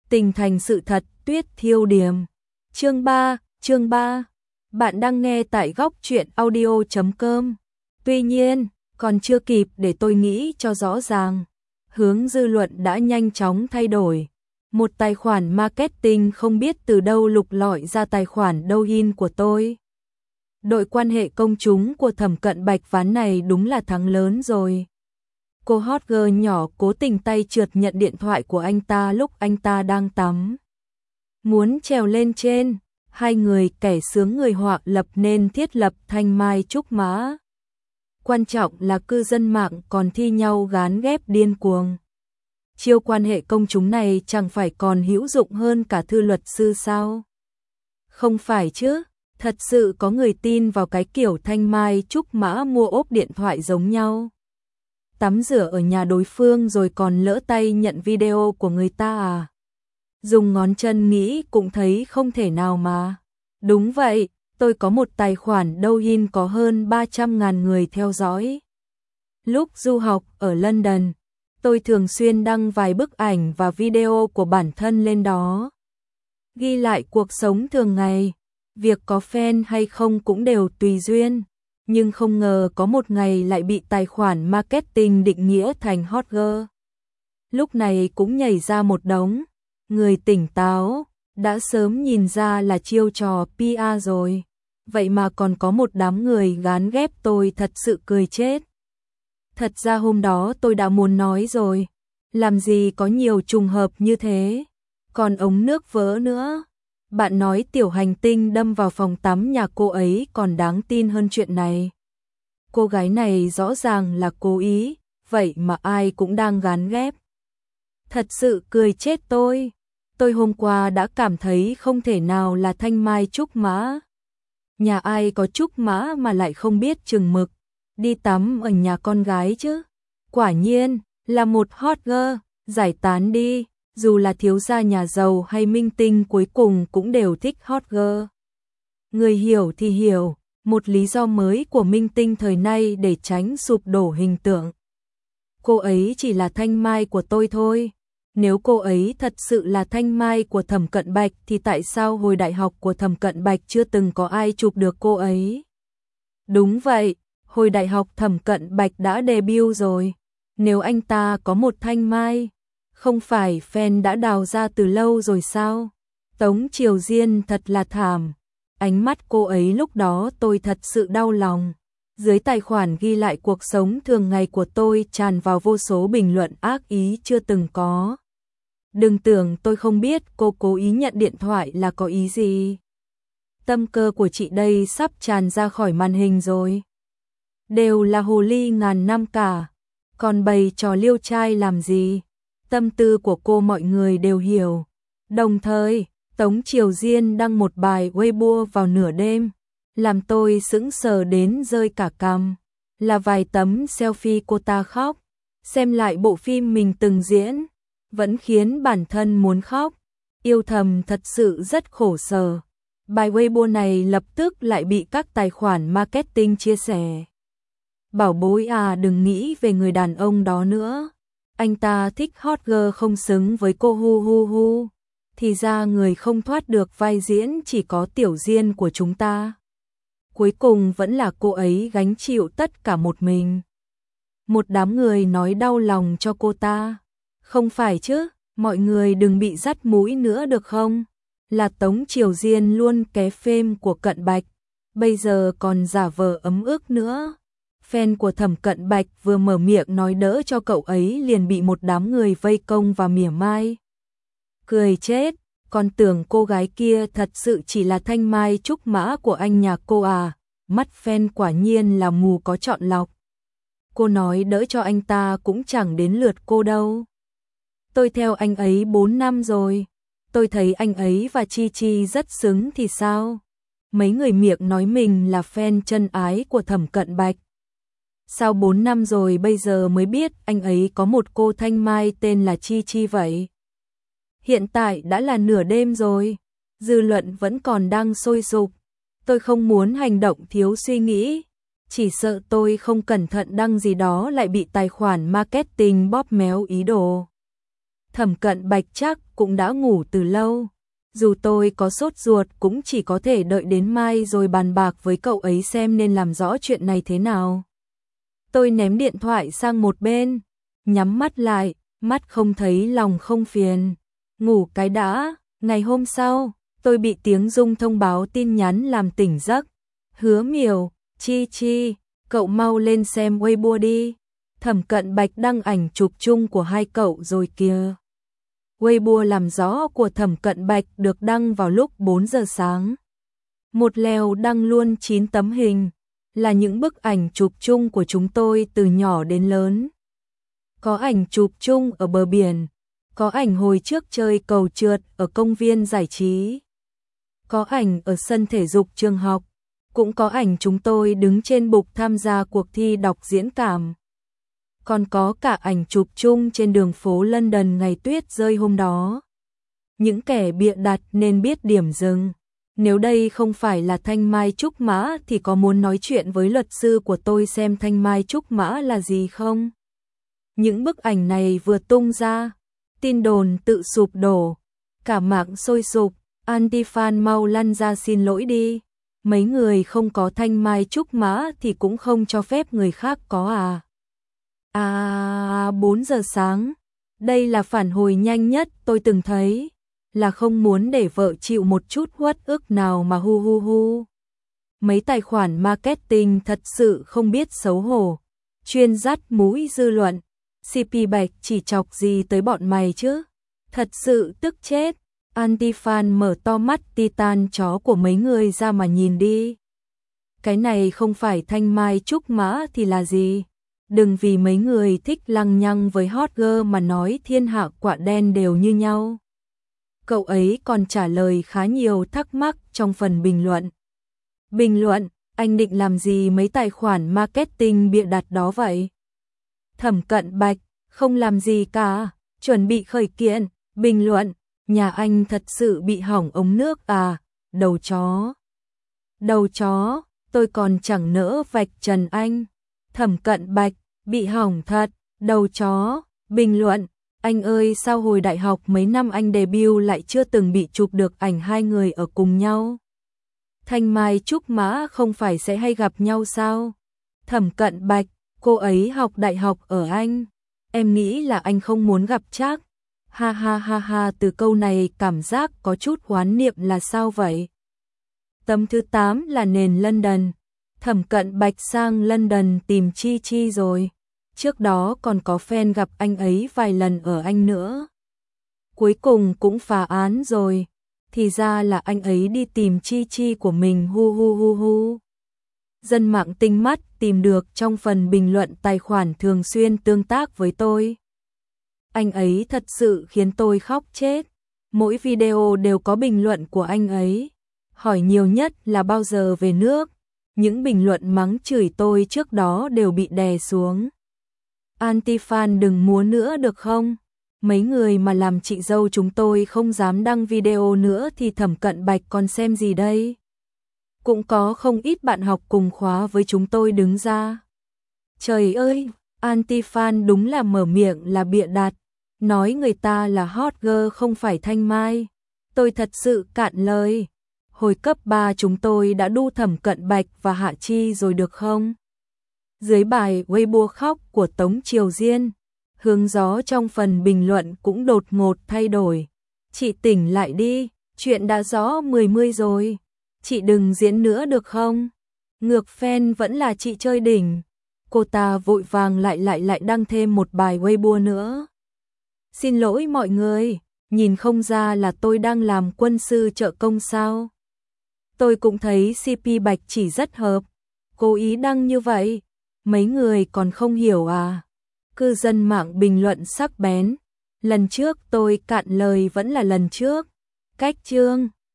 Tình thành sự thật, Tuyết Thiêu Điềm. Chương 3. Bạn đang nghe tại góc truyện audio.com. Tuy nhiên, còn chưa kịp để tôi nghĩ cho rõ ràng. Hướng dư luận đã nhanh chóng thay đổi. Một tài khoản marketing không biết từ đâu lục lọi ra tài khoản Douyin của tôi. Đội quan hệ công chúng của Thẩm Cận Bạch ván này đúng là thắng lớn rồi. Cô hot girl nhỏ cố tình tay trượt nhận điện thoại của anh ta lúc anh ta đang tắm. Muốn trèo lên trên, hai người kẻ sướng người họa lập nên thiết lập thanh mai trúc mã. Quan trọng là cư dân mạng còn thi nhau gán ghép điên cuồng. Chiêu quan hệ công chúng này chẳng phải còn hữu dụng hơn cả thư luật sư sao? Không phải chứ, thật sự có người tin vào cái kiểu thanh mai trúc mã mua ốp điện thoại giống nhau. Tắm rửa ở nhà đối phương rồi còn lỡ tay nhận video của người ta à? Dùng ngón chân nghĩ cũng thấy không thể nào mà. Đúng vậy, tôi có một tài khoản Douyin có hơn 300.000 người theo dõi. Lúc du học ở London, tôi thường xuyên đăng vài bức ảnh và video của bản thân lên đó. Ghi lại cuộc sống thường ngày, việc có fan hay không cũng đều tùy duyên. Nhưng không ngờ có một ngày lại bị tài khoản marketing định nghĩa thành hot girl. Lúc này cũng nhảy ra một đống. Người tỉnh táo, đã sớm nhìn ra là chiêu trò PR rồi. Vậy mà còn có một đám người gán ghép tôi thật sự cười chết. Thật ra hôm đó tôi đã muốn nói rồi. Làm gì có nhiều trùng hợp như thế. Còn ống nước vỡ nữa. Bạn nói tiểu hành tinh đâm vào phòng tắm nhà cô ấy còn đáng tin hơn chuyện này. Cô gái này rõ ràng là cố ý, vậy mà ai cũng đang gán ghép. Thật sự cười chết tôi. Tôi hôm qua đã cảm thấy không thể nào là thanh mai trúc mã. Nhà ai có trúc mã mà lại không biết chừng mực. Đi tắm ở nhà con gái chứ. Quả nhiên là một hot girl, giải tán đi. Dù là thiếu gia nhà giàu hay minh tinh cuối cùng cũng đều thích hot girl. Người hiểu thì hiểu, một lý do mới của minh tinh thời nay để tránh sụp đổ hình tượng. Cô ấy chỉ là thanh mai của tôi thôi. Nếu cô ấy thật sự là thanh mai của Thẩm Cận Bạch thì tại sao hồi đại học của Thẩm Cận Bạch chưa từng có ai chụp được cô ấy? Đúng vậy, hồi đại học Thẩm Cận Bạch đã debut rồi. Nếu anh ta có một thanh mai, không phải fan đã đào ra từ lâu rồi sao? Tống Triều Diên thật là thảm. Ánh mắt cô ấy lúc đó tôi thật sự đau lòng. Dưới tài khoản ghi lại cuộc sống thường ngày của tôi tràn vào vô số bình luận ác ý chưa từng có. Đừng tưởng tôi không biết cô cố ý nhận điện thoại là có ý gì. Tâm cơ của chị đây sắp tràn ra khỏi màn hình rồi. Đều là hồ ly ngàn năm cả. Còn bày trò liêu trai làm gì? Tâm tư của cô mọi người đều hiểu. Đồng thời, Tống Triều Diên đăng một bài Weibo vào nửa đêm, làm tôi sững sờ đến rơi cả cằm. Là vài tấm selfie cô ta khóc, xem lại bộ phim mình từng diễn, vẫn khiến bản thân muốn khóc. Yêu thầm thật sự rất khổ sở. Bài Weibo này lập tức lại bị các tài khoản marketing chia sẻ. Bảo bối à, đừng nghĩ về người đàn ông đó nữa. Anh ta thích hot girl không xứng với cô hu hu hu. Thì ra người không thoát được vai diễn chỉ có Tiểu Diên của chúng ta. Cuối cùng vẫn là cô ấy gánh chịu tất cả một mình. Một đám người nói đau lòng cho cô ta. Không phải chứ, mọi người đừng bị dắt mũi nữa được không? Là Tống Triều Diên luôn ké phêm của Cận Bạch. Bây giờ còn giả vờ ấm ức nữa. Fan của Thẩm Cận Bạch vừa mở miệng nói đỡ cho cậu ấy liền bị một đám người vây công và mỉa mai. Cười chết, còn tưởng cô gái kia thật sự chỉ là thanh mai trúc mã của anh nhà cô à. Mắt fan quả nhiên là mù có chọn lọc. Cô nói đỡ cho anh ta cũng chẳng đến lượt cô đâu. Tôi theo anh ấy 4 năm rồi. Tôi thấy anh ấy và Chi Chi rất xứng thì sao? Mấy người miệng nói mình là fan chân ái của Thẩm Cận Bạch. Sao 4 năm rồi bây giờ mới biết anh ấy có một cô thanh mai tên là Chi Chi vậy? Hiện tại đã là nửa đêm rồi, dư luận vẫn còn đang sôi sục. Tôi không muốn hành động thiếu suy nghĩ, chỉ sợ tôi không cẩn thận đăng gì đó lại bị tài khoản marketing bóp méo ý đồ. Thẩm Cận Bạch chắc cũng đã ngủ từ lâu. Dù tôi có sốt ruột cũng chỉ có thể đợi đến mai rồi bàn bạc với cậu ấy xem nên làm rõ chuyện này thế nào. Tôi ném điện thoại sang một bên, nhắm mắt lại, mắt không thấy lòng không phiền. Ngủ cái đã. Ngày hôm sau, tôi bị tiếng rung thông báo tin nhắn làm tỉnh giấc. Hứa Miểu, Chi Chi, cậu mau lên xem Weibo đi. Thẩm Cận Bạch đăng ảnh chụp chung của hai cậu rồi kìa. Weibo làm rõ của Thẩm Cận Bạch được đăng vào lúc 4 giờ sáng. Một lèo đăng luôn 9 tấm hình, là những bức ảnh chụp chung của chúng tôi từ nhỏ đến lớn. Có ảnh chụp chung ở bờ biển, có ảnh hồi trước chơi cầu trượt ở công viên giải trí, có ảnh ở sân thể dục trường học, cũng có ảnh chúng tôi đứng trên bục tham gia cuộc thi đọc diễn cảm. Còn có cả ảnh chụp chung trên đường phố London ngày tuyết rơi hôm đó. Những kẻ bịa đặt nên biết điểm dừng. Nếu đây không phải là thanh mai trúc mã thì có muốn nói chuyện với luật sư của tôi xem thanh mai trúc mã là gì không? Những bức ảnh này vừa tung ra, tin đồn tự sụp đổ, cả mạng sôi sục, anti-fan mau lăn ra xin lỗi đi. Mấy người không có thanh mai trúc mã thì cũng không cho phép người khác có à. 4 giờ sáng, đây là phản hồi nhanh nhất tôi từng thấy, là không muốn để vợ chịu một chút uất ức nào mà hu hu hu. Mấy tài khoản marketing thật sự không biết xấu hổ, chuyên dắt mũi dư luận. CP Bạch chỉ chọc gì tới bọn mày chứ? Thật sự tức chết. Anti-fan mở to mắt titan chó của mấy người ra mà nhìn đi. Cái này không phải thanh mai trúc mã thì là gì? Đừng vì mấy người thích lăng nhăng với hot girl mà nói thiên hạ quạ đen đều như nhau. Cậu ấy còn trả lời khá nhiều thắc mắc trong phần bình luận. Bình luận, anh định làm gì mấy tài khoản marketing bịa đặt đó vậy? Thẩm Cận Bạch, không làm gì cả, chuẩn bị khởi kiện. Bình luận, nhà anh thật sự bị hỏng ống nước à, đầu chó. Đầu chó, tôi còn chẳng nỡ vạch trần anh. Thẩm Cận Bạch, bị hỏng thật, đầu chó. Bình luận, anh ơi sao hồi đại học mấy năm anh debut lại chưa từng bị chụp được ảnh hai người ở cùng nhau. Thanh mai trúc mã không phải sẽ hay gặp nhau sao? Thẩm Cận Bạch, cô ấy học đại học ở Anh. Em nghĩ là anh không muốn gặp chắc. Ha ha ha ha, từ câu này cảm giác có chút oán niệm là sao vậy? Tấm thứ 8 là nền London. Thẩm Cận Bạch sang London tìm Chi Chi rồi. Trước đó còn có fan gặp anh ấy vài lần ở Anh nữa. Cuối cùng cũng phá án rồi. Thì ra là anh ấy đi tìm Chi Chi của mình hu hu hu hu. Dân mạng tinh mắt tìm được trong phần bình luận tài khoản thường xuyên tương tác với tôi. Anh ấy thật sự khiến tôi khóc chết. Mỗi video đều có bình luận của anh ấy. Hỏi nhiều nhất là bao giờ về nước. Những bình luận mắng chửi tôi trước đó đều bị đè xuống. Anti-fan đừng múa nữa được không? Mấy người mà làm chị dâu chúng tôi không dám đăng video nữa thì Thẩm Cận Bạch còn xem gì đây? Cũng có không ít bạn học cùng khóa với chúng tôi đứng ra. Trời ơi, anti-fan đúng là mở miệng là bịa đặt. Nói người ta là hot girl không phải thanh mai. Tôi thật sự cạn lời. Hồi cấp 3 chúng tôi đã đu Thẩm Cận Bạch và Hạ Chi rồi được không? Dưới bài Weibo khóc của Tống Triều Diên, hướng gió trong phần bình luận cũng đột ngột thay đổi. Chị tỉnh lại đi, chuyện đã rõ 10 rồi. Chị đừng diễn nữa được không? Ngược fan vẫn là chị chơi đỉnh. Cô ta vội vàng lại đăng thêm một bài Weibo nữa. Xin lỗi mọi người, nhìn không ra là tôi đang làm quân sư trợ công sao? Tôi cũng thấy CP Bạch chỉ rất hợp. Cố ý đăng như vậy, mấy người còn không hiểu à? Cư dân mạng bình luận sắc bén. Lần trước tôi cạn lời vẫn là lần trước. Cách chương